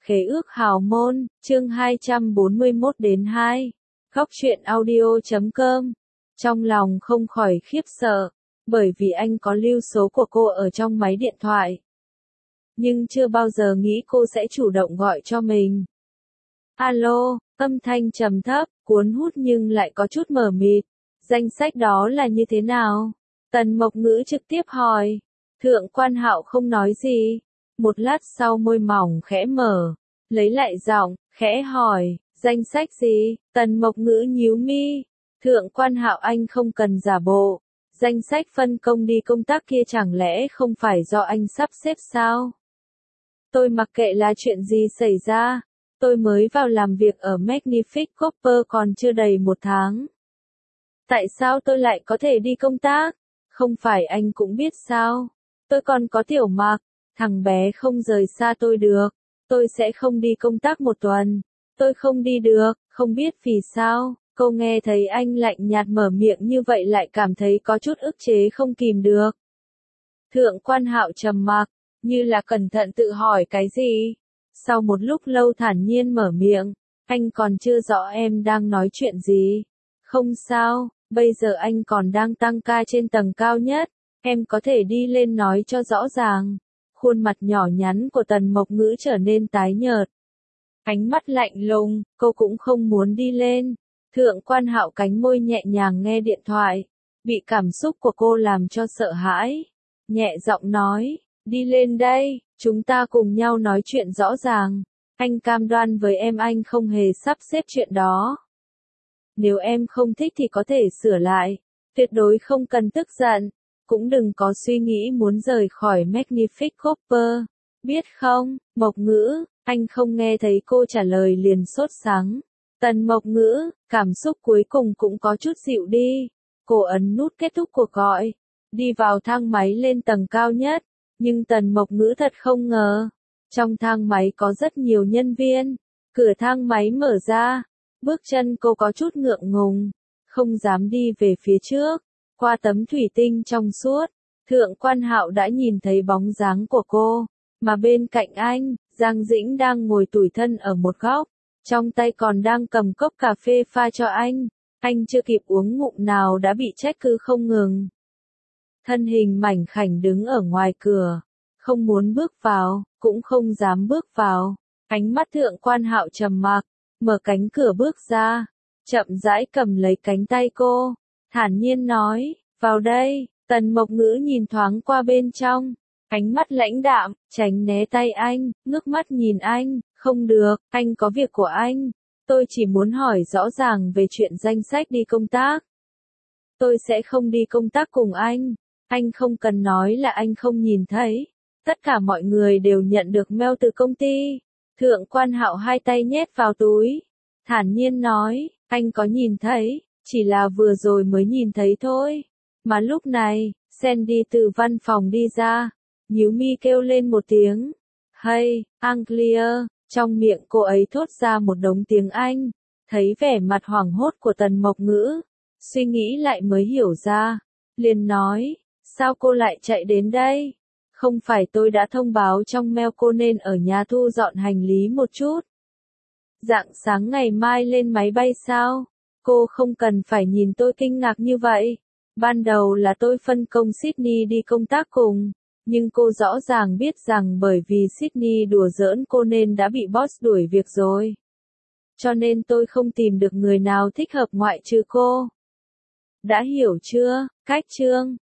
Khế ước hào môn, chương 241 đến 2. Góc truyện audio.com. Trong lòng không khỏi khiếp sợ, bởi vì anh có lưu số của cô ở trong máy điện thoại. Nhưng chưa bao giờ nghĩ cô sẽ chủ động gọi cho mình. Alo, âm thanh trầm thấp, cuốn hút nhưng lại có chút mờ mịt. Danh sách đó là như thế nào? Tần Mộc Ngữ trực tiếp hỏi. Thượng Quan Hạo không nói gì. Một lát sau môi mỏng khẽ mở, lấy lại giọng, khẽ hỏi, danh sách gì? Tần Mộc Ngữ nhíu mi. Thượng Quan Hạo, anh không cần giả bộ. Danh sách phân công đi công tác kia chẳng lẽ không phải do anh sắp xếp sao? Tôi mặc kệ là chuyện gì xảy ra. Tôi mới vào làm việc ở Magnific Copper còn chưa đầy 1 tháng. Tại sao tôi lại có thể đi công tác? Không phải anh cũng biết sao? Tôi còn có Tiểu Mặc, thằng bé không rời xa tôi được. Tôi sẽ không đi công tác 1 tuần. Tôi không đi được, không biết vì sao. Cô nghe thấy anh lạnh nhạt mở miệng như vậy lại cảm thấy có chút ức chế không kìm được. Thượng Quan Hạo trầm mặc, như là cẩn thận tự hỏi cái gì. Sau một lúc lâu thản nhiên mở miệng, anh còn chưa rõ em đang nói chuyện gì. Không sao, bây giờ anh còn đang tăng ca trên tầng cao nhất, em có thể đi lên nói cho rõ ràng. Khuôn mặt nhỏ nhắn của Tần Mộc Ngữ trở nên tái nhợt. Ánh mắt lạnh lùng, cô cũng không muốn đi lên. Thượng Quan Hạo cánh môi nhẹ nhàng nghe điện thoại, bị cảm xúc của cô làm cho sợ hãi. Nhẹ giọng nói, đi lên đây, chúng ta cùng nhau nói chuyện rõ ràng. Anh cam đoan với em anh không hề sắp xếp chuyện đó. Nếu em không thích thì có thể sửa lại, tuyệt đối không cần tức giận, cũng đừng có suy nghĩ muốn rời khỏi Magnific Copper. Biết không, Mộc Ngữ, anh không nghe thấy cô trả lời liền sốt sắng. Tần Mộc Ngữ, cảm xúc cuối cùng cũng có chút dịu đi. Cô ấn nút kết thúc cuộc gọi, đi vào thang máy lên tầng cao nhất. Nhưng Tần Mộc Ngữ thật không ngờ, trong thang máy có rất nhiều nhân viên. Cửa thang máy mở ra, bước chân cô có chút ngượng ngùng, không dám đi về phía trước. Qua tấm thủy tinh trong suốt, Thượng Quan Hạo đã nhìn thấy bóng dáng của cô, mà bên cạnh anh, Giang Dĩnh đang ngồi tủi thân ở một góc, trong tay còn đang cầm cốc cà phê pha cho anh. Anh chưa kịp uống ngụm nào đã bị trách cứ không ngừng. Thân hình mảnh khảnh đứng ở ngoài cửa, không muốn bước vào, cũng không dám bước vào. Ánh mắt Thượng Quan Hạo trầm mặc, mở cánh cửa bước ra, chậm rãi cầm lấy cánh tay cô, thản nhiên nói, vào đây. Tần Mộc Ngữ nhìn thoáng qua bên trong, ánh mắt lãnh đạm, tránh né tay anh, ngước mắt nhìn anh, không được, anh có việc của anh. Tôi chỉ muốn hỏi rõ ràng về chuyện danh sách đi công tác. Tôi sẽ không đi công tác cùng anh. Anh không cần nói là anh không nhìn thấy. Tất cả mọi người đều nhận được mail từ công ty. Thượng Quan Hạo hai tay nhét vào túi, thản nhiên nói, anh có nhìn thấy, chỉ là vừa rồi mới nhìn thấy thôi. Mà lúc này, Sandy từ văn phòng đi ra, nhíu mi kêu lên một tiếng. Hey, Anglia, trong miệng cô ấy thốt ra một đống tiếng Anh. Thấy vẻ mặt hoảng hốt của Tần Mộc Ngữ, suy nghĩ lại mới hiểu ra, liền nói, sao cô lại chạy đến đây? Không phải tôi đã thông báo trong mail cô nên ở nhà thu dọn hành lý một chút. Rạng sáng ngày mai lên máy bay sao? Cô không cần phải nhìn tôi kinh ngạc như vậy. Ban đầu là tôi phân công Sydney đi công tác cùng, nhưng cô rõ ràng biết rằng bởi vì Sydney đùa giỡn cô nên đã bị boss đuổi việc rồi. Cho nên tôi không tìm được người nào thích hợp ngoại trừ cô. Đã hiểu chưa? Cách chương